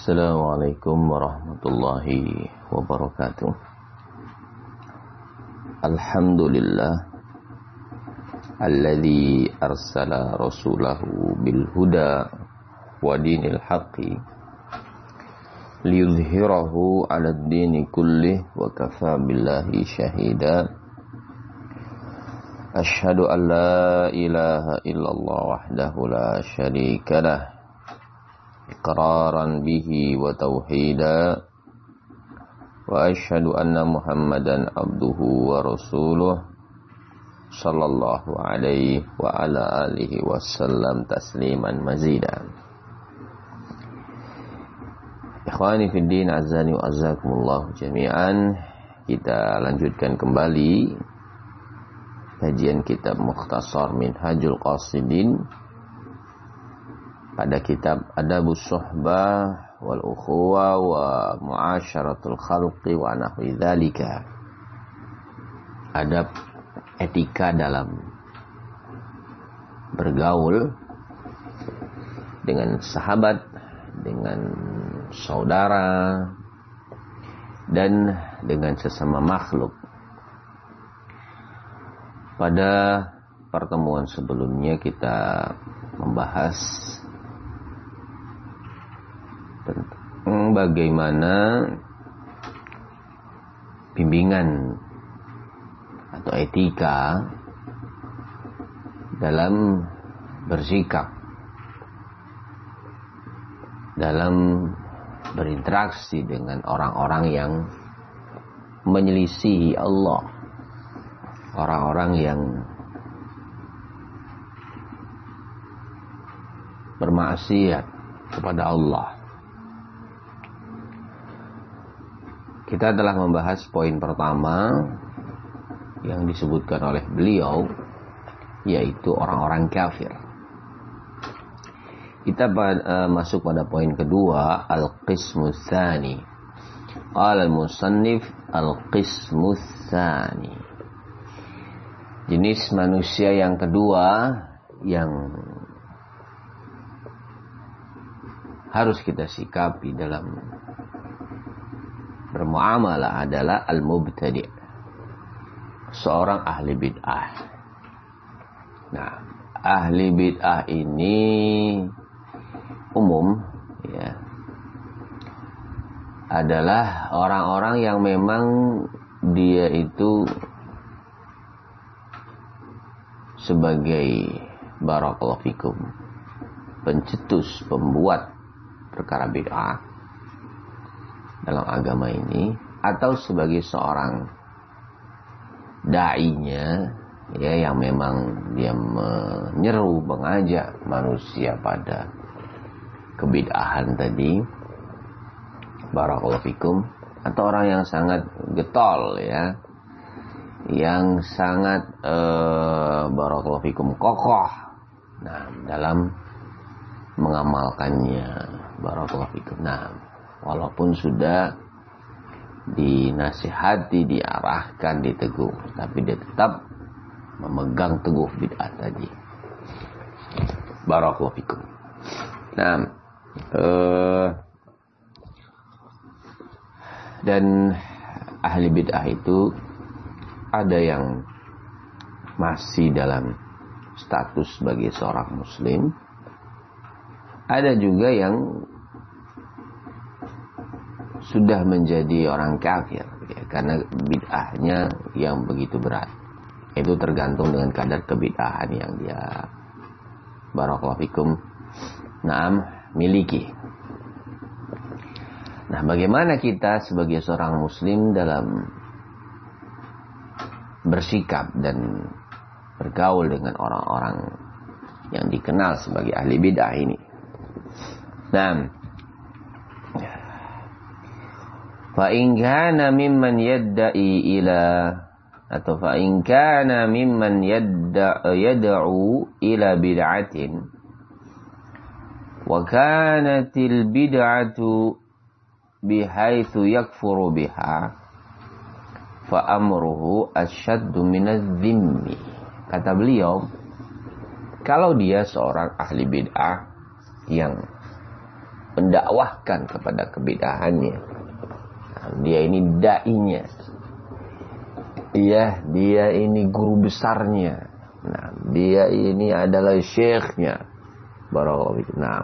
Assalamualaikum warahmatullahi wabarakatuh. Alhamdulillah alladzi arsala rasulahu bil huda wa dinil haqqi liyuzhirahu 'ala ad-dini kullih wa kafaa billahi shahida. Asyhadu an la ilaha illallah wahdahu la syarika lah iqraran bihi wa tauhida, wa asyhadu anna Muhammadan abduhu wa rasuluh sallallahu alaihi wa ala alihi wasallam tasliman mazida. Ikhwani fid din, azani wa azakumullah jami'an. Kita lanjutkan kembali kajian kitab Mukhtasar Minhajul Qasidin pada kitab Adabus Suhbah wal Ukhuwah wa Mu'asyaratul Khalqi wa nahwi dzalika. Adab etika dalam bergaul dengan sahabat, dengan saudara, dan dengan sesama makhluk. Pada pertemuan sebelumnya kita membahas tentang bagaimana bimbingan atau etika dalam bersikap, dalam berinteraksi dengan orang-orang yang menyelisihi Allah, orang-orang yang bermaksiat kepada Allah. Kita telah membahas poin pertama yang disebutkan oleh beliau, yaitu orang-orang kafir. Kita masuk pada poin kedua, al-qismu tsani. Qala al-musannif al-qismu tsani. Jenis manusia yang kedua yang harus kita sikapi dalam bermuamalah adalah al-mubtadi', seorang ahli bid'ah. Nah, ahli bid'ah ini umum ya, adalah orang-orang yang memang dia itu sebagai barakallahu fikum pencetus, pembuat perkara bid'ah dalam agama ini, atau sebagai seorang da'inya ya, yang memang dia menyeru, mengajak manusia pada kebid'ahan tadi, barakallahu fikum, atau orang yang sangat getol ya, yang sangat barakallahu fikum kokoh nah dalam mengamalkannya, barakallahu fikum. Nah, walaupun sudah dinasihati, diarahkan, ditegur, tapi dia tetap memegang teguh bid'ah tadi. Barakallahu fikum. Nah, dan ahli bid'ah itu ada yang masih dalam status sebagai seorang muslim, ada juga yang sudah menjadi orang kafir ya, karena bid'ahnya yang begitu berat. Itu tergantung dengan kadar kebid'ahan yang dia barakallahu fikum miliki. Nah, bagaimana kita sebagai seorang muslim dalam bersikap dan bergaul dengan orang-orang yang dikenal sebagai ahli bid'ah ini? Nah, fa in kana mimman yadda'i ila, atau fa in kana mimman yad'u ila bid'atin wa kanatil bid'atu bihaitsu yakfuru biha fa amruhu asyaddu minadh dhimmi. Kata beliau, kalau dia seorang ahli bid'ah yang mendakwahkan kepada kebid'ahannya. Nah, dia ini dai-nya. Dia ini guru besarnya. Nah, dia ini adalah syekhnya. Barakallahu fikum. Nah.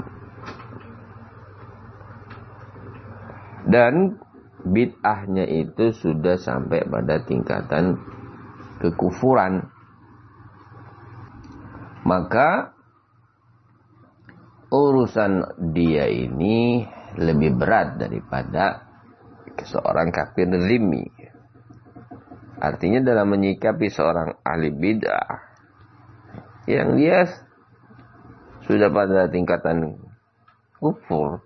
Dan bid'ahnya itu sudah sampai pada tingkatan kekufuran. Maka urusan dia ini lebih berat daripada seorang kafir zimmi. Artinya dalam menyikapi seorang ahli bid'ah yang dia sudah pada tingkatan kufur,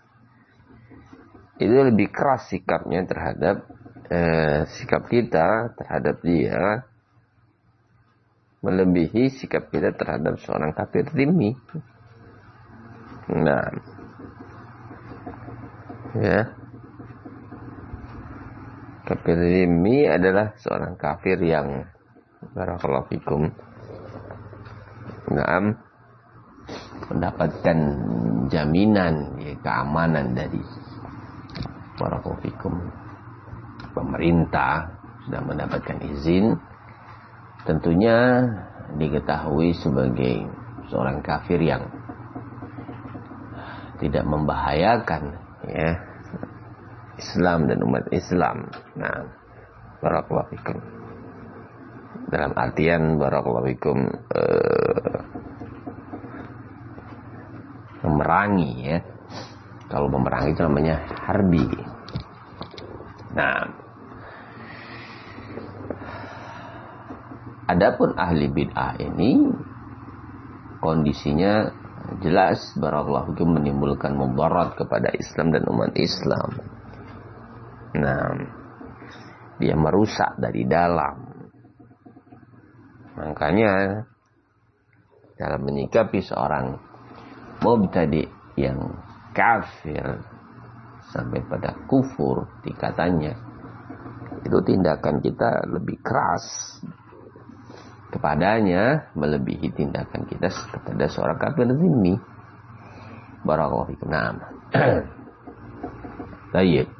itu lebih keras sikapnya terhadap sikap kita terhadap dia melebihi sikap kita terhadap seorang kafir zimmi. Nah, ya, kafir zimmi adalah seorang kafir yang barakallahu fikum, nah, mendapatkan jaminan, ya, keamanan dari barakallahu fikum pemerintah, sudah mendapatkan izin, tentunya diketahui sebagai seorang kafir yang tidak membahayakan, ya, Islam dan umat Islam. Nah, barakallahu fikum, dalam artian barakallahu fikum memerangi, ya. Kalau memerangi itu namanya harbi. Nah, adapun ahli bid'ah ini kondisinya jelas barakallahu fikum menimbulkan mudarat kepada Islam dan umat Islam. Nah, dia merusak dari dalam. Makanya dalam menyikapi seorang mubtadi yang kafir sampai pada kufur tingkatannya, itu tindakan kita lebih keras kepadanya melebihi tindakan kita kepada seorang kafir zimmi. Barakallahu fikum. Nah. Baik.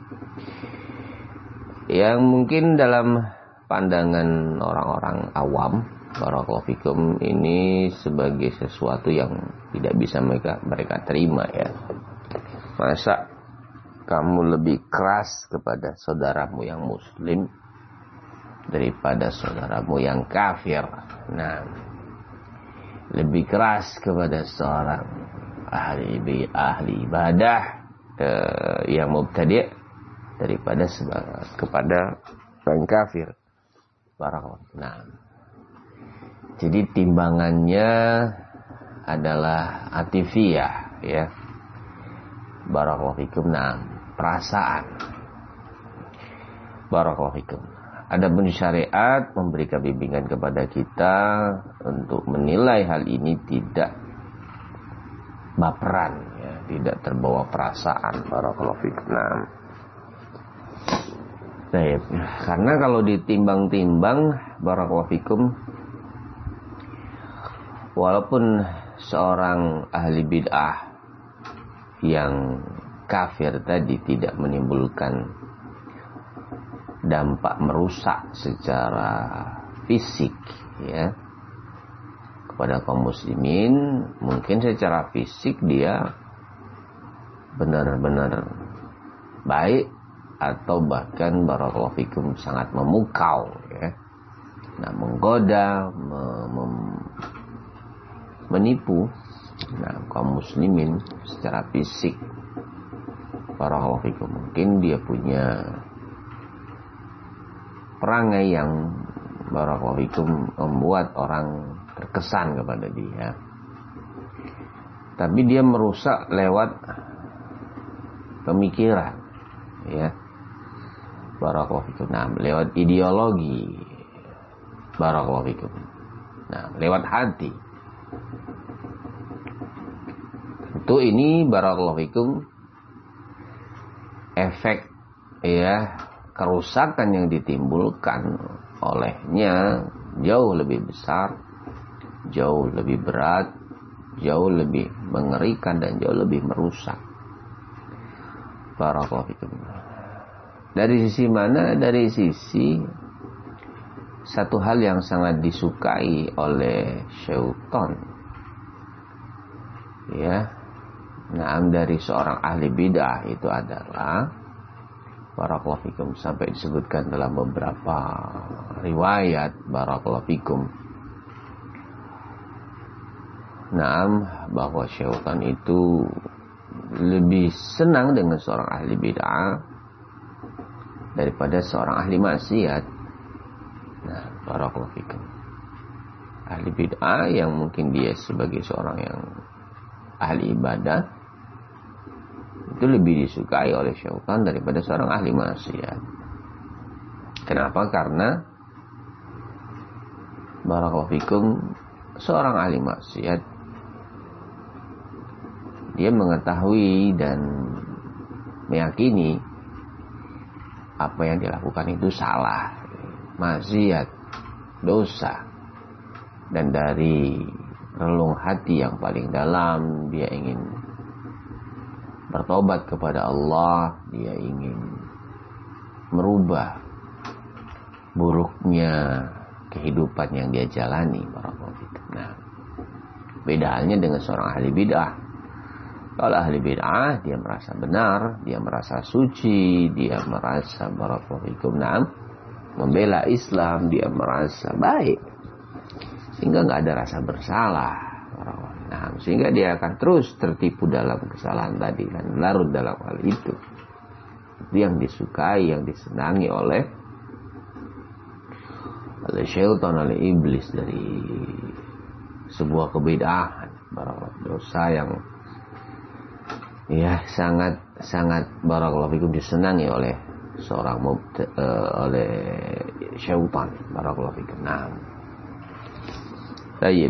Yang mungkin dalam pandangan orang-orang awam, barakallahu fikum, ini sebagai sesuatu yang tidak bisa mereka terima, ya. Masa kamu lebih keras kepada saudaramu yang muslim daripada saudaramu yang kafir? Nah, lebih keras kepada seorang ahli ibadah yang mubtadi' daripada kepada orang kafir. Barakallahu. Nah, jadi timbangannya adalah atifiyah, ya. Barakallahu fikum. Nah, perasaan. Barakallahu fikum. Adapun syariat memberikan bimbingan kepada kita untuk menilai hal ini tidak baperan, ya, tidak terbawa perasaan. Barakallahu fikum. Nah, karena kalau ditimbang-timbang, barakallahu fikum, walaupun seorang ahli bid'ah yang kafir tadi tidak menimbulkan dampak merusak secara fisik, ya, kepada kaum muslimin, mungkin secara fisik dia benar-benar baik atau bahkan barakallahu fikum sangat memukau, ya. Nah, menggoda, menipu, nah, kaum muslimin secara fisik. Barakallahu fikum, mungkin dia punya perangai yang barakallahu fikum membuat orang terkesan kepada dia, tapi dia merusak lewat pemikiran, ya. Barakallahu fikum. Nah, lewat ideologi. Barakallahu fikum. Nah, lewat hati. Tentu ini barakallahu fikum efek, ya, kerusakan yang ditimbulkan olehnya jauh lebih besar, jauh lebih berat, jauh lebih mengerikan dan jauh lebih merusak. Barakallahu fikum. Dari sisi mana? Dari sisi satu hal yang sangat disukai oleh syaitan. Ya. Dari seorang ahli bid'ah itu adalah barakallahu fikum, sampai disebutkan dalam beberapa riwayat barakallahu fikum. Bahwa syaitan itu lebih senang dengan seorang ahli bid'ah daripada seorang ahli maksiat. Barakallahu fikum. Ahli bid'ah yang mungkin dia sebagai seorang yang ahli ibadah itu lebih disukai oleh syaitan daripada seorang ahli maksiat. Kenapa? Karena barakallahu fikum, seorang ahli maksiat dia mengetahui dan meyakini apa yang dilakukan itu salah, maksiat, dosa. Dan dari relung hati yang paling dalam dia ingin bertobat kepada Allah, dia ingin merubah buruknya kehidupan yang dia jalani. Beda halnya dengan seorang ahli bid'ah. Kalau ahli bid'ah, dia merasa benar, dia merasa suci, dia merasa barakallahu fikum, membela Islam, dia merasa baik, sehingga nggak ada rasa bersalah. Sehingga dia akan terus tertipu dalam kesalahan tadi, dan larut dalam hal itu. Itu yang disukai, yang disenangi oleh syaitan, oleh iblis, dari sebuah kebid'ahan, dosa yang sangat barakallahu fikum disenangi oleh seorang oleh syaitan, barakallahu fikum. Baik.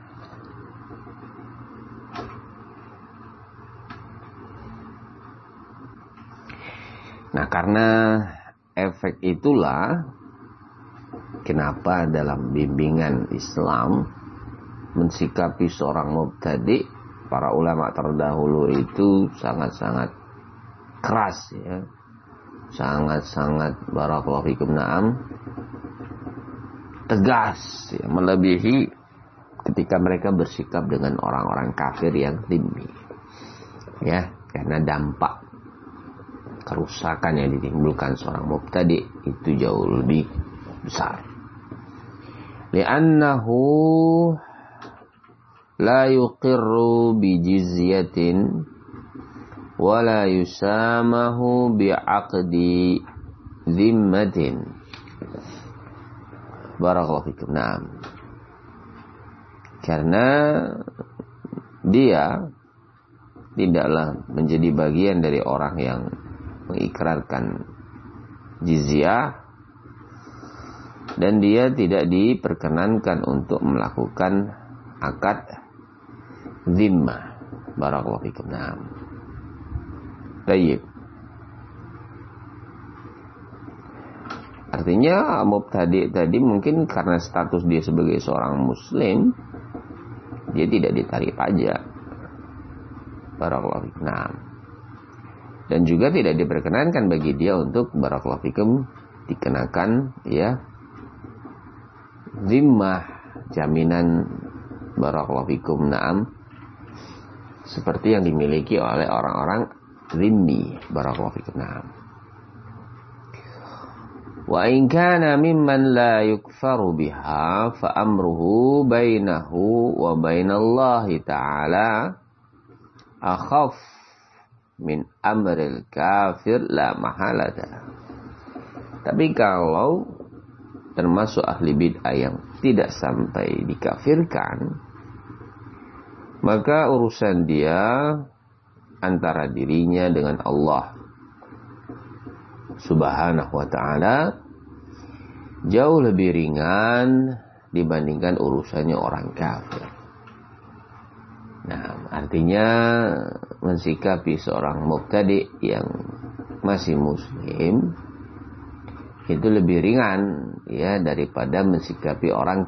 Karena efek itulah kenapa dalam bimbingan Islam mensikapi seorang mubtadi, para ulama terdahulu itu sangat-sangat keras, ya. Sangat-sangat barakallahu fikum, tegas, ya, melebihi ketika mereka bersikap dengan orang-orang kafir yang dhimmi. Ya, karena dampak kerusakan yang ditimbulkan seorang mubtadi itu jauh lebih besar. Li'annahu la yuqirru bi jizyatin wa la yusamahu bi aqdi dhimmatin. Barakallahu fikum. Karena dia tidaklah menjadi bagian dari orang yang mengikrarkan jizyah, dan dia tidak diperkenankan untuk melakukan akad zimmah. Barakallahu fikum. Baik. Artinya mubtadi tadi mungkin karena status dia sebagai seorang muslim, dia tidak ditarik pajak. Barakallahu fikum. Dan juga tidak diperkenankan bagi dia untuk barakallahu fikum dikenakan, ya, zimmah, jaminan barakallahu fikum, seperti yang dimiliki oleh orang-orang zimmi. Barakallahu fikum. Wa in kana mimman la yukfaru biha fa amruhu bainahu wa bainallahi ta'ala akhaf min amril kafir la mahalata. Tapi kalau termasuk ahli bid'ah yang tidak sampai dikafirkan, maka urusan dia antara dirinya dengan Allah Subhanahu wa ta'ala jauh lebih ringan dibandingkan urusannya orang kafir. Artinya mensikapi seorang mubtadi yang masih muslim itu lebih ringan, ya, daripada mensikapi orang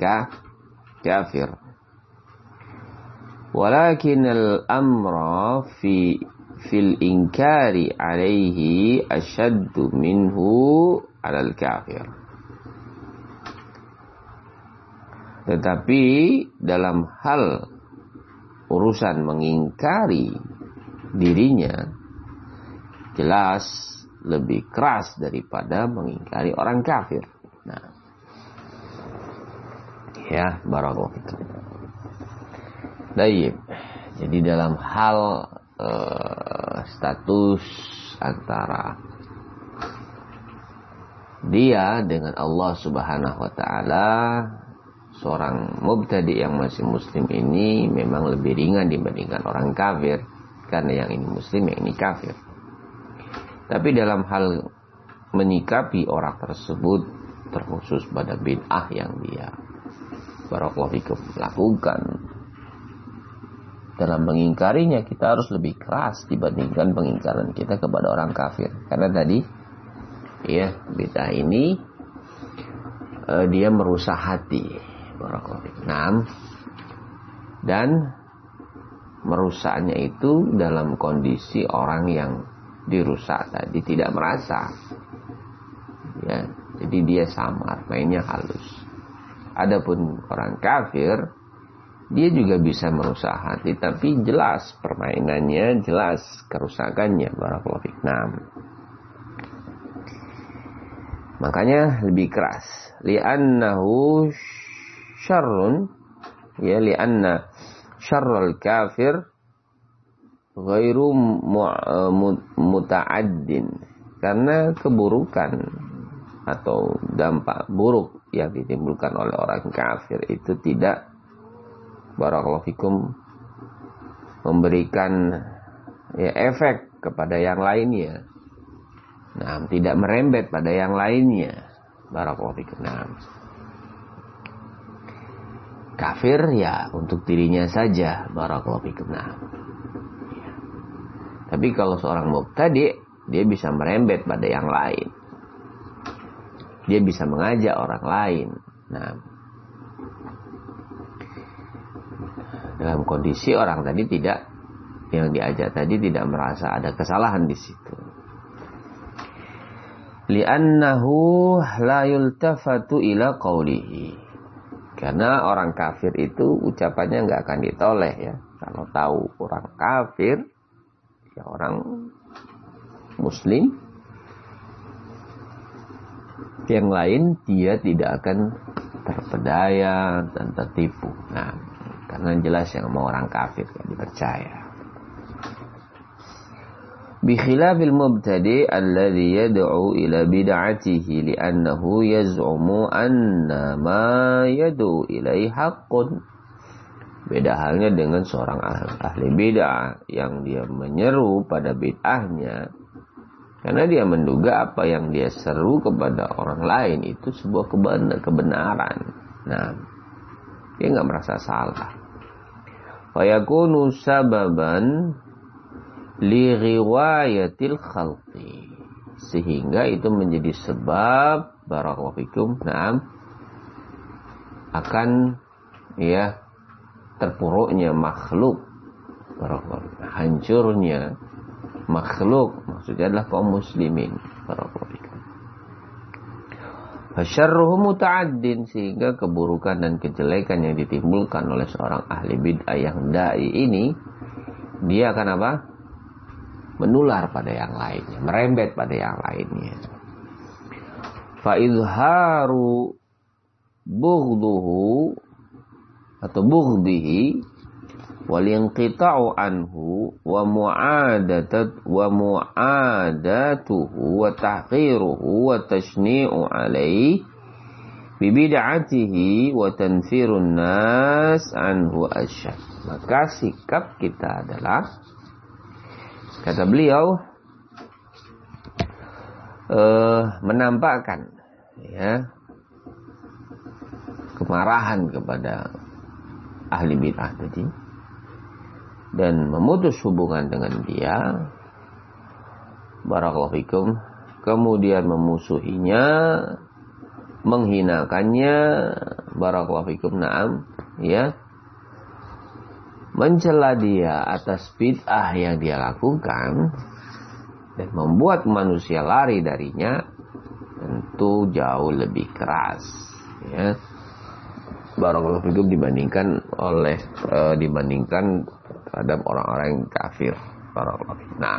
kafir. Walakin al-amra fil inkari alaihi asyaddu minhu alal kafir. Tetapi dalam hal urusan mengingkari dirinya jelas lebih keras daripada mengingkari orang kafir. Nah, ya, barakallahu fikum. Baik. Jadi dalam hal status antara dia dengan Allah Subhanahu wa taala, seorang mubtadi yang masih muslim ini memang lebih ringan dibandingkan orang kafir, karena yang ini muslim, yang ini kafir. Tapi dalam hal menyikapi orang tersebut, terkhusus pada bid'ah yang dia barakallahu fikum lakukan, dalam mengingkarinya kita harus lebih keras dibandingkan pengingkaran kita kepada orang kafir. Karena tadi ya, bid'ah ini dia merusak hati, barakallahu fikum. Dan merusaknya itu dalam kondisi orang yang dirusak tadi tidak merasa, ya, jadi dia samar, mainnya halus. Adapun orang kafir, dia juga bisa merusak hati, tapi jelas permainannya, jelas kerusakannya, barakallahu fikum. Makanya lebih keras, li'annahu syarrun, ya, li'anna syarrul kafir ghairu muta'addin, karena keburukan atau dampak buruk yang ditimbulkan oleh orang kafir itu tidak barakallahu fikum memberikan ya efek kepada yang lainnya. Nah, tidak merembet pada yang lainnya, barakallahu fikum. Nah, kafir ya untuk dirinya saja, barakallahu fikum. Nah, tapi kalau seorang mubtadi, dia bisa merembet pada yang lain. Dia bisa mengajak orang lain. Nah, dalam kondisi orang tadi tidak, yang diajak tadi tidak merasa ada kesalahan di situ. Li'annahu la yultafatu ila qawlihi. Karena orang kafir itu ucapannya nggak akan ditoleh, ya. Kalau tahu orang kafir, ya orang muslim yang lain, dia tidak akan terpedaya dan tertipu. Nah, karena jelas yang mau orang kafir gak dipercaya. Bikhilafil mubtadi alladhi yad'u ila bid'atihi li'annahu yaz'umu anna ma yad'u ilaihi haqqun. Beda halnya dengan seorang ahli bid'ah yang dia menyeru pada bid'ahnya karena dia menduga apa yang dia seru kepada orang lain itu sebuah kebenaran. Nah, dia nggak merasa salah. Fayakunu sababan li riwayatil khalqi, sehingga itu menjadi sebab barakallahu fikum, nah, akan ya terpuruknya makhluk, hancurnya makhluk, maksudnya adalah kaum muslimin, barakallahu fikum. Fasyarruhu muta'addin, sehingga keburukan dan kejelekan yang ditimbulkan oleh seorang ahli bid'ah yang dai ini, dia akan apa? Menular pada yang lainnya, merembet pada yang lainnya. Fa izharu bughduhu atau bughdihi wal inqita'u anhu wa mu'adatuhu wa tahqiruhu wa tashni'u alaihi bi bid'atihi wa tanfirun nas anhu asyad. Maka sikap kita adalah, kata beliau, menampakkan ya kemarahan kepada ahli bid'ah tadi dan memutus hubungan dengan dia, barakallahu fikum, kemudian memusuhinya, menghinakannya, barakallahu fikum, na'am, ya, mencela dia atas bid'ah yang dia lakukan dan membuat manusia lari darinya, tentu jauh lebih keras, ya. Barakallahu fikum, dibandingkan terhadap orang-orang yang kafir. Barakallahu fikum. Nah,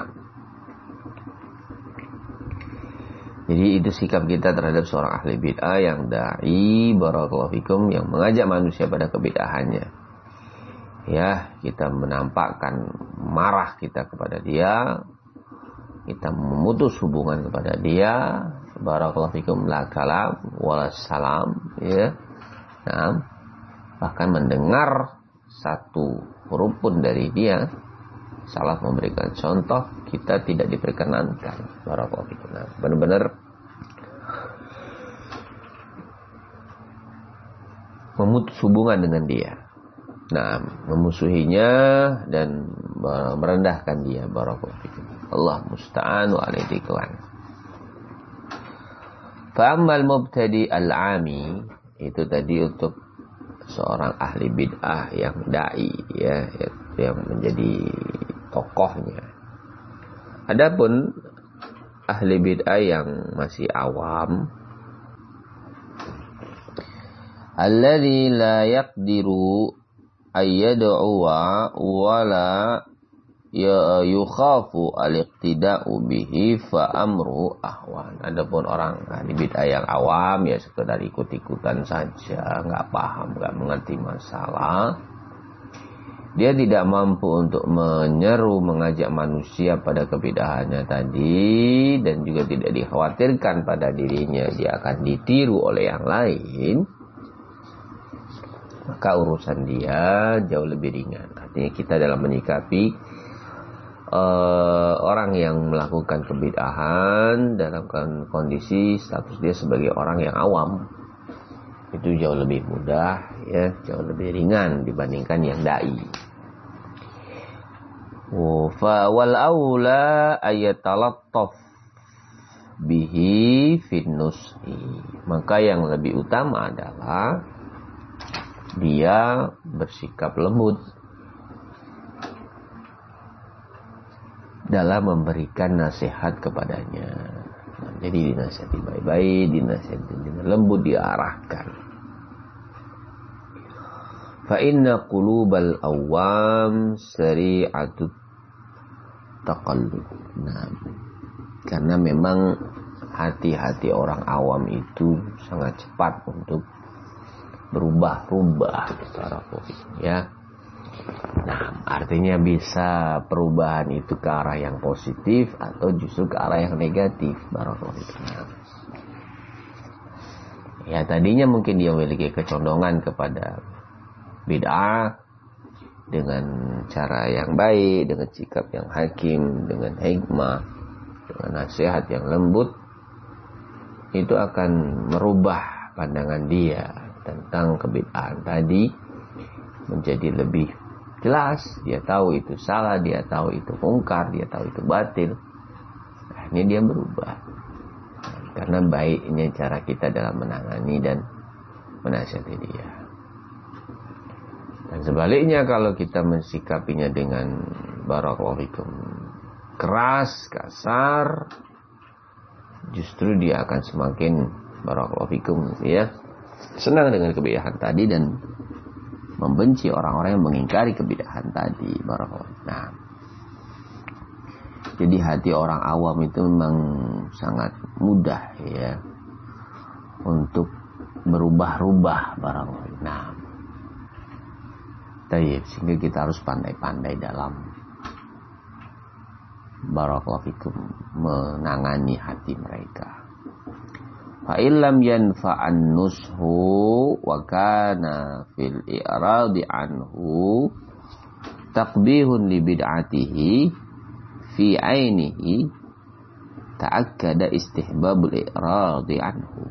jadi itu sikap kita terhadap seorang ahli bid'ah yang da'i, barakallahu fikum, yang mengajak manusia pada kebid'ahannya. Ya, kita menampakkan marah kita kepada dia, kita memutus hubungan kepada dia, barakallahu fikum, la kalam wala salam, ya. Nah, bahkan mendengar satu huruf pun dari dia, salah memberikan contoh, kita tidak diperkenankan. Barakallahu fikum. Nah, benar-benar memutus hubungan dengan dia. Nah, memusuhinya dan merendahkan dia. Barakallahu fikum. Allah musta'an wa alaihi tiklan. Fa'ammal mubtadi al-ami, itu tadi untuk seorang ahli bid'ah yang da'i, ya, yang menjadi tokohnya. Adapun ahli bid'ah yang masih awam, alladzi la yaqdiru ayyad'uwa wala yukhafu al-iqtida'u bihi fa amru ahwan. Adapun orang ahli bid'ah yang awam, ya sekedar ikut-ikutan saja, nggak paham, nggak mengerti masalah, dia tidak mampu untuk menyeru, mengajak manusia pada kebid'ahannya tadi, dan juga tidak dikhawatirkan pada dirinya dia akan ditiru oleh yang lain, maka urusan dia jauh lebih ringan. Artinya kita dalam menyikapi orang yang melakukan kebid'ahan dalam kondisi status dia sebagai orang yang awam, itu jauh lebih mudah, ya, jauh lebih ringan dibandingkan yang da'i. Fa wal aula ayatalattaf bihi fin nushi. Maka yang lebih utama adalah dia bersikap lembut dalam memberikan nasihat kepadanya. Nah, jadi dinasihati baik-baik, dinasihati dengan lembut, diarahkan. Fa inna qulubal awam sari'atut taqallub. Nah, karena memang hati-hati orang awam itu sangat cepat untuk berubah-ubah, ya. Nah, artinya bisa perubahan itu ke arah yang positif atau justru ke arah yang negatif. Barakallahu. Ya, tadinya mungkin dia memiliki kecondongan kepada bid'ah dengan cara yang baik, dengan sikap yang hakim, dengan hikmah, dengan nasihat yang lembut, itu akan merubah pandangan dia tentang kebid'ahan tadi menjadi lebih jelas. Dia tahu itu salah, dia tahu itu mungkar, dia tahu itu batil. Akhirnya dia berubah. Karena baiknya cara kita dalam menangani dan menasihati dia. Dan sebaliknya, kalau kita mensikapinya dengan barakallahu fikum keras, kasar, justru dia akan semakin barakallahu fikum, ya, senang dengan kebid'ahan tadi dan membenci orang-orang yang mengingkari kebid'ahan tadi. Barakallahu. Nah, jadi hati orang awam itu memang sangat mudah, ya, untuk berubah-ubah. Barakallahu. Nah, sehingga kita harus pandai-pandai dalam barakallahu fikum menangani hati mereka. Fa illam yanfa'an nushu wa kana fil i'radi anhu taqbihun li bid'atihi fi ainihi ta'akkada istihbabul i'radi anhu.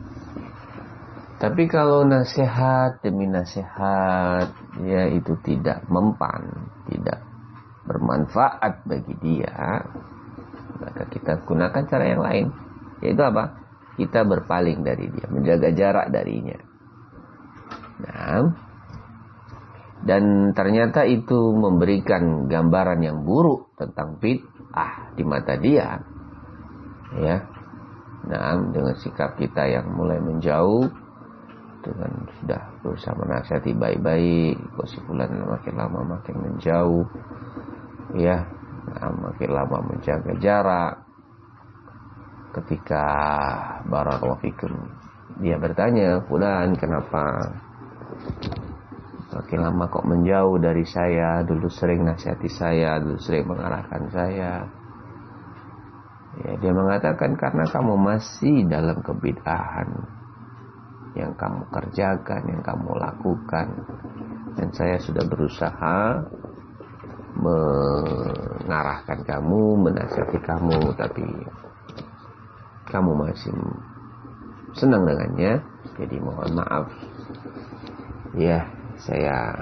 Tapi kalau nasihat demi nasihat, ya, itu tidak mempan, tidak bermanfaat bagi dia, maka kita gunakan cara yang lain, yaitu apa? Kita berpaling dari dia, menjaga jarak darinya. Nah, Dan ternyata itu memberikan gambaran yang buruk tentang bid'ah di mata dia. Ya. Nah, dengan sikap kita yang mulai menjauh, dengan sudah berusaha menasihati baik-baik, kok si fulan makin lama makin menjauh. Ya, nah, makin lama menjaga jarak. Ketika barakallahu fikum dia bertanya, "Fulan, kenapa makin lama kok menjauh dari saya? Dulu sering nasihati saya, dulu sering mengarahkan saya." Ya, dia mengatakan, "Karena kamu masih dalam kebid'ahan yang kamu kerjakan, yang kamu lakukan. Dan saya sudah berusaha mengarahkan kamu, menasihati kamu, tapi kamu masih senang dengannya. Jadi mohon maaf. Ya, saya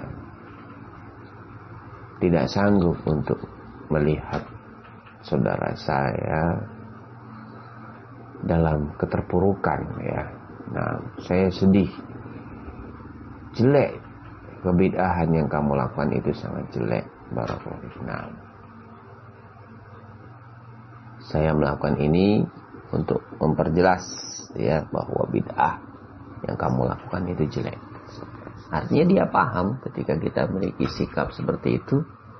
tidak sanggup untuk melihat saudara saya dalam keterpurukan, ya. Nah, saya sedih. Jelek. Kebid'ahan yang kamu lakukan itu sangat jelek. Barakallahu fiik. Nah, saya melakukan ini untuk memperjelas, ya, bahwa bid'ah yang kamu lakukan itu jelek." Artinya dia paham ketika kita memiliki sikap seperti itu,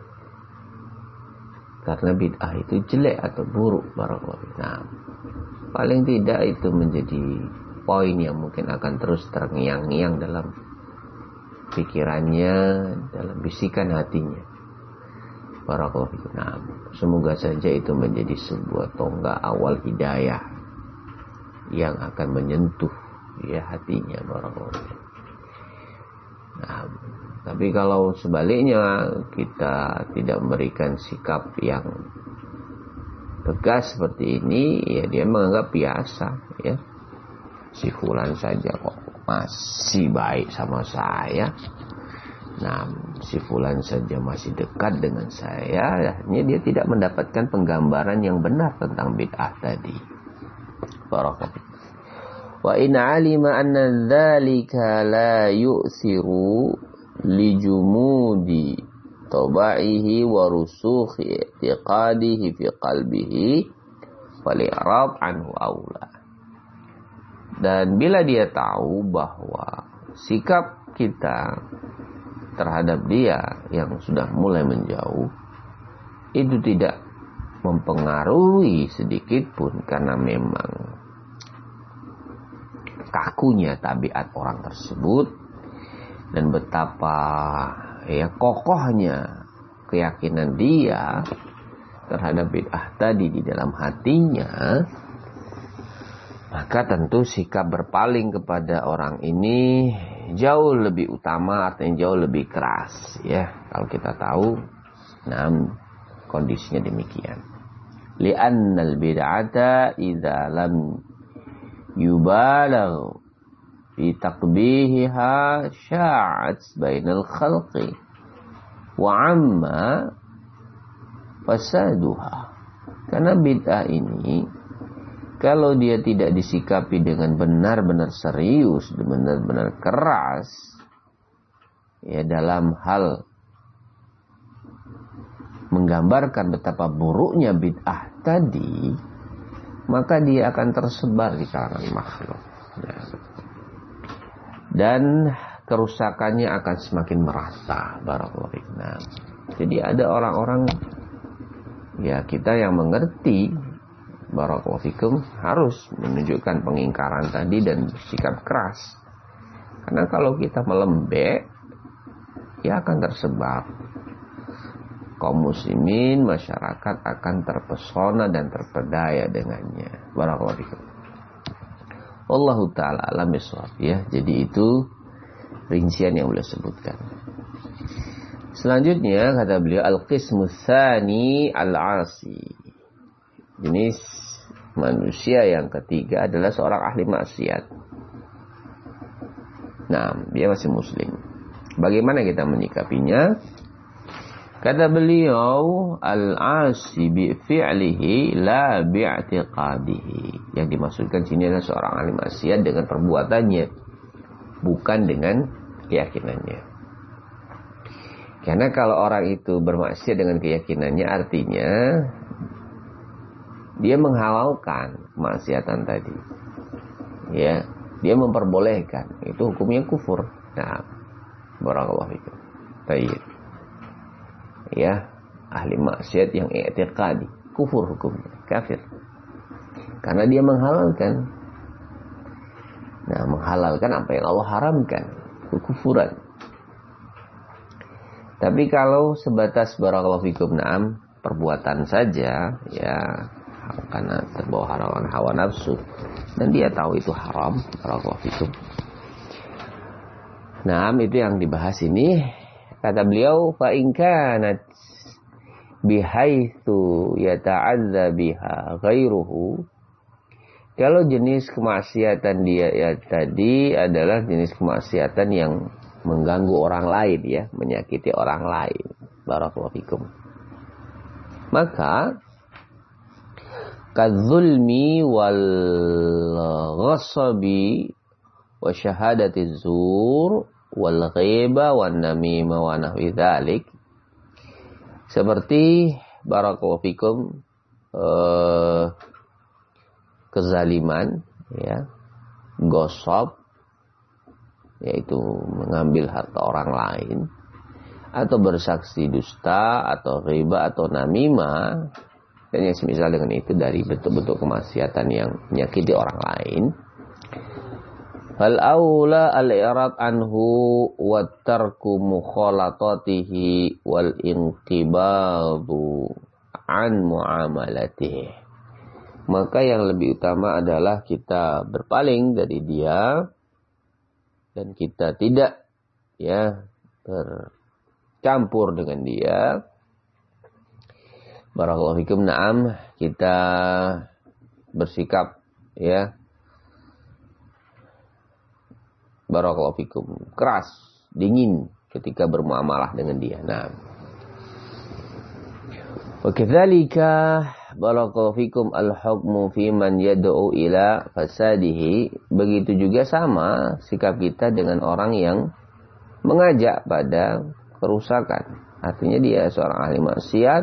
karena bid'ah itu jelek atau buruk. Barakallahu fiik. Nah, paling tidak itu menjadi poin yang mungkin akan terus terngiang-ngiang dalam pikirannya, dalam bisikan hatinya. Barakallahu fiik. Nah, semoga saja itu menjadi sebuah tonggak awal hidayah yang akan menyentuh, ya, hatinya. Barakallahu fiik. Nah, tapi kalau sebaliknya kita tidak memberikan sikap yang tegas seperti ini, ya dia menganggap biasa, ya. Si fulan saja kok masih baik sama saya. Nah, si fulan saja masih dekat dengan saya. Akhirnya dia tidak mendapatkan penggambaran yang benar tentang bid'ah tadi. Barakallahu. Wa in 'alima anna dzalika la yu'siru li jumudi taba'ihi wa rusukhi i'tiqadihi fi qalbihi fal-i'rad anhu aula. Dan bila dia tahu bahwa sikap kita terhadap dia yang sudah mulai menjauh itu tidak mempengaruhi sedikit pun, karena memang kakunya tabiat orang tersebut dan betapa, ya, kokohnya keyakinan dia terhadap bid'ah tadi di dalam hatinya, maka tentu sikap berpaling kepada orang ini jauh lebih utama, artinya jauh lebih keras, ya, kalau kita tahu. Nah, kondisinya demikian. Li'annal bid'ata idza lam yubalagh fi taqbihiha sya'at bainal khalqi wa 'amma fasaduha. Karena bid'ah ini kalau dia tidak disikapi dengan benar-benar serius, benar-benar keras, ya, dalam hal menggambarkan betapa buruknya bid'ah tadi, maka dia akan tersebar di kalangan makhluk, ya. Dan kerusakannya akan semakin merata. Barakallahu fiik. Nah, jadi ada orang-orang, ya, kita yang mengerti, barakallahu fikum, harus menunjukkan pengingkaran tadi dan sikap keras. Karena kalau kita melembek, ya akan tersebar. Kaum muslimin, masyarakat akan terpesona dan terpedaya dengannya. Barakallahu fikum. Wallahu ta'ala alam bisawab, ya. Jadi itu rincian yang boleh sebutkan. Selanjutnya kata beliau, al-qismu tsani al-'asi. Jenis manusia yang ketiga adalah seorang ahli maksiat. Nah, dia masih muslim. Bagaimana kita menyikapinya? Kata beliau, al-'asi bi fi'lihi la bi'tiqadihi. Yang dimaksudkan sini adalah seorang ahli maksiat dengan perbuatannya, bukan dengan keyakinannya. Karena kalau orang itu bermaksiat dengan keyakinannya, artinya dia menghalalkan kemaksiatan tadi. Ya, dia memperbolehkan. Itu hukumnya kufur. Nah, barakallahu fikum. Baik. Ya, ahli maksiat yang i'tiqadi, kufur hukumnya, kafir. Karena dia menghalalkan. Nah, menghalalkan apa yang Allah haramkan, kekufuran. Tapi kalau sebatas barakallahu fikum, na'am, perbuatan saja, ya, karena terbawa hawa nafsu dan dia tahu itu haram, barakallahu fikum. Na'am, itu yang dibahas ini. Kata beliau, fa in kanat bihaitsu yata'adza biha ghairuhu. Kalau jenis kemaksiatan dia ya tadi adalah jenis kemaksiatan yang mengganggu orang lain, ya, menyakiti orang lain, barakallahu fikum, maka kadzulmi wal ghasabi wa syahadati zur wal ghaiba wan namimah wa nahwi dzalik, seperti barakallahu fikum kezaliman, ya, gosop, yaitu mengambil harta orang lain, atau bersaksi dusta, atau riba, atau namimah, dan yang semisal dengan itu dari bentuk-bentuk kemaksiatan yang menyakiti orang lain. Fal aula al-i'rad anhu wa tarku mukhalatatihi wal inqibadu an muamalatihi. Maka yang lebih utama adalah kita berpaling dari dia dan kita tidak, ya, bercampur dengan dia. Barakallahu fikum, na'am, kita bersikap, ya, barakallahu fikum, keras, dingin ketika bermuamalah dengan dia. Nah, wa kadzalika barakallahu fikum al-hukmu fi man yad'u ila fasadihi. Begitu juga sama sikap kita dengan orang yang mengajak pada kerusakan. Artinya dia seorang ahli maksiat,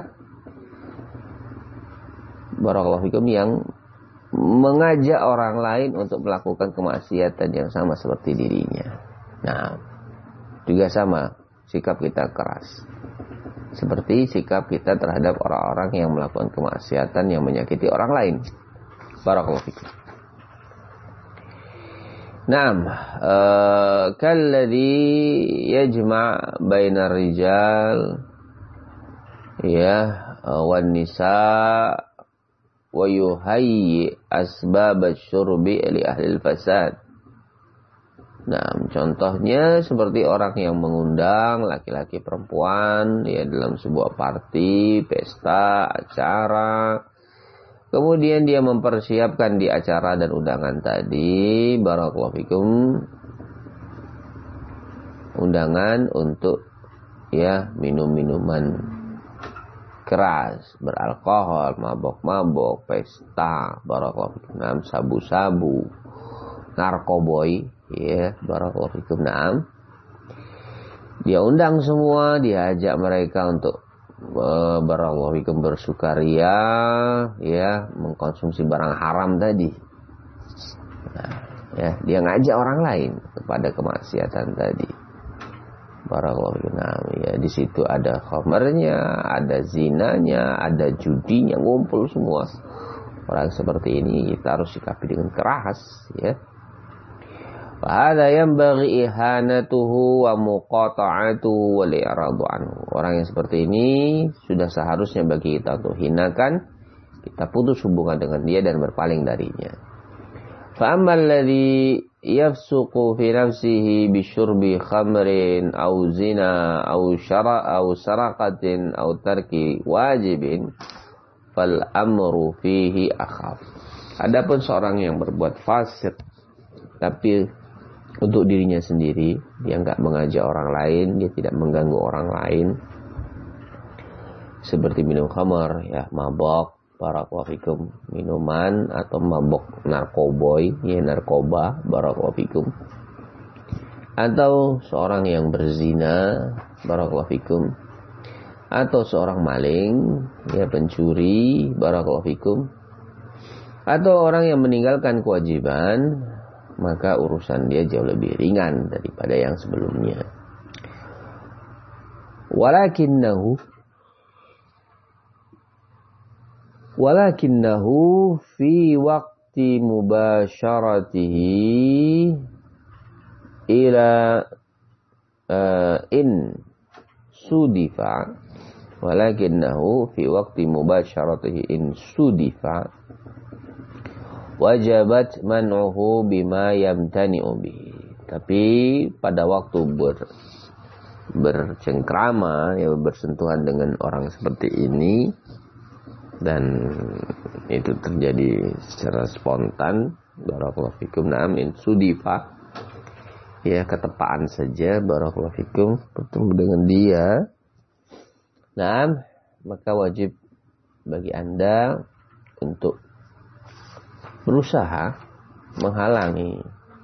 barakallahu fikum, yang mengajak orang lain untuk melakukan kemaksiatan yang sama seperti dirinya. Nah, juga sama sikap kita keras, seperti sikap kita terhadap orang-orang yang melakukan kemaksiatan yang menyakiti orang lain. Barakallahu fikum. Naam, kalladhi yajma' bainar rijal, ya, wan nisa wa yuhayyi asbab asy-syurbi li ahli al-fasad. Nah, contohnya seperti orang yang mengundang laki-laki perempuan, ya, dalam sebuah party, pesta, acara. Kemudian dia mempersiapkan di acara dan undangan tadi, barakallahu fikum, undangan untuk, ya, minum-minuman keras, beralkohol, mabok-mabok, pesta, barakallahu fikum, sabu-sabu, narkoboy, ya, barakallahu fikum, na'am. Dia undang semua, dia ajak mereka untuk barakallahu fikum bersukaria, ya, mengkonsumsi barang haram tadi. Nah, ya, dia ngajak orang lain kepada kemaksiatan tadi. Barakallahu fikum, na'am, ya, di situ ada khamarnya, ada zinanya, ada judinya, ngumpul semua. Orang seperti ini kita harus sikapi dengan keras, ya. Fahadha yanbaghi ihanatuhu wa muqata'atuhu wal i'radu anhu. Orang yang seperti ini sudah seharusnya bagi kita untuk hinakan, kita putus hubungan dengan dia dan berpaling darinya. Fa ammal ladzi yafsuqu fi nafsihi bisyurbi khamrin aw zina aw saraqatin aw tarki wajibin fal amru fihi akhaf. Adapun seorang yang berbuat fasik tapi untuk dirinya sendiri, dia enggak mengajak orang lain, dia tidak mengganggu orang lain, seperti minum khamar, ya, mabok, barakallahu fikum, minuman, atau mabok narkoboy, ya, narkoba, barakallahu fikum. atau seorang yang berzina, barakallahu fikum, atau seorang maling, ya pencuri, barakallahu fikum, atau orang yang meninggalkan kewajiban, maka urusan dia jauh lebih ringan daripada yang sebelumnya. Walakinnahu fi waqti mubasyaratihi ila in sudifa, walakinnahu fi waqti mubasyaratihi in sudifa wajabat man'uhu bima yamtani'u bihi. Tapi pada waktu bercengkrama, ya bersentuhan dengan orang seperti ini, dan itu terjadi secara spontan, barakallahu fikum, na'am, in sudifa, ya ketepaan saja, barakallahu fikum, bertemu dengan dia, na'am, maka wajib bagi Anda untuk berusaha menghalangi,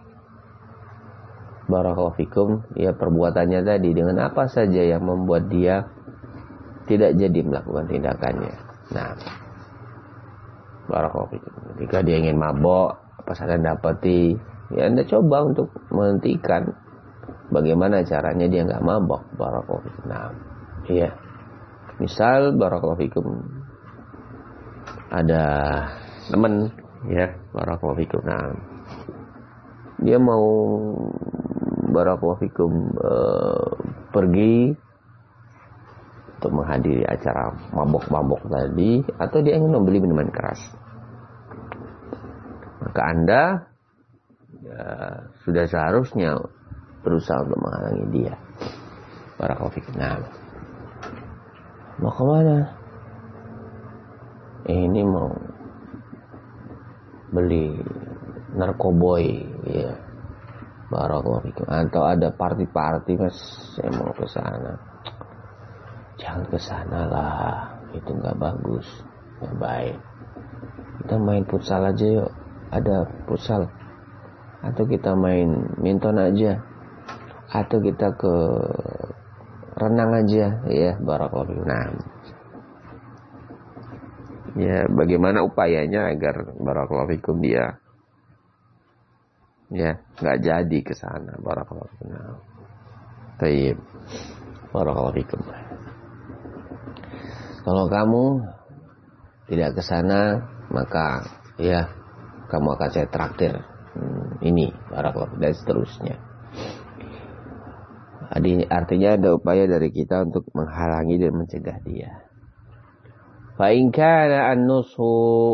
barakallahu fikum, ya perbuatannya tadi dengan apa saja yang membuat dia tidak jadi melakukan tindakannya. Nah, barakallahu fikum, ketika dia ingin mabok, apa saja dapati, ya Anda coba untuk menghentikan. Bagaimana caranya dia nggak mabok, barakallahu fikum. Nah, iya, misal barakallahu fikum, ada teman, ya barakallahu fikum, nah dia mau barakallahu fikum pergi untuk menghadiri acara mabok-mabok tadi, atau dia ingin membeli minuman keras, maka Anda ya sudah seharusnya berusaha untuk menghalangi dia, barakallahu fikum. Nah, mau kemana? Ini mau beli narkoboy, ya barakallahu fikum, atau ada party Mas, saya mau ke sana. Jangan ke sana lah, itu nggak bagus, nggak baik. Kita main futsal aja yuk, ada futsal, atau kita main minton aja, atau kita ke renang aja, ya barakallahu fikum. Nah, ya bagaimana upayanya agar barakallahu fikum dia ya nggak jadi ke sana, barakallahu fikum. Baik, barakallahu fikum. Kalau kamu tidak ke sana, maka ya kamu akan saya traktir ini, barakallahu, dan seterusnya. Artinya ada upaya dari kita untuk menghalangi dan mencegah dia. Fa in kana an-nushu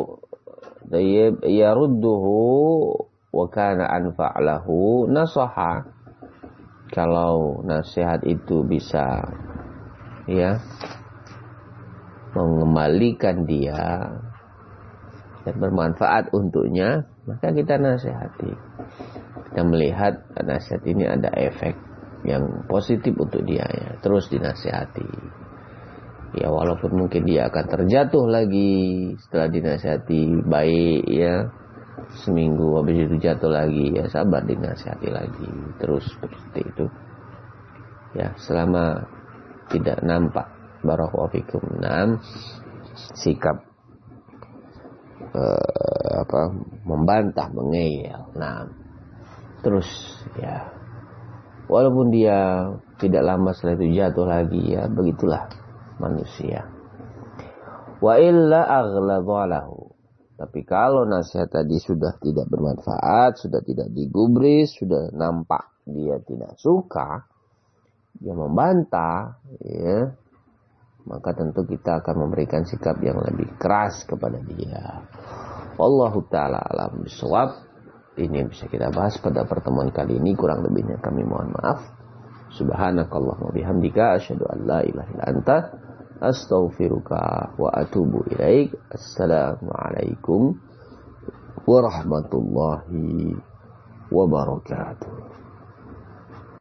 yarudduhu wa kana anfa'lahu nasaha. Kalau nasihat itu bisa ya mengembalikan dia dan bermanfaat untuknya, maka kita nasihati. Kita melihat nasihat ini ada efek yang positif untuk dia, ya terus dinasihati. Ya walaupun mungkin dia akan terjatuh lagi setelah dinasihati baik, ya seminggu habis itu jatuh lagi, ya sabar, dinasihati lagi terus seperti itu, ya selama tidak nampak barakallahu fikum sikap membantah, mengeyel, terus ya walaupun dia tidak lama setelah itu jatuh lagi, ya begitulah manusia. Wa illa aghladalahu. Tapi kalau nasihat tadi sudah tidak bermanfaat, sudah tidak digubris, sudah nampak dia tidak suka, dia membantah, ya, maka tentu kita akan memberikan sikap yang lebih keras kepada dia. Wallahu ta'ala alam bisawab. Ini yang bisa kita bahas pada pertemuan kali ini. Kurang lebihnya kami mohon maaf. Subhanakallahumma bihamdika asyhadu an la ilaha illa anta astaghfiruka wa atubu ilaik. Assalamualaikum warahmatullahi wabarakatuh.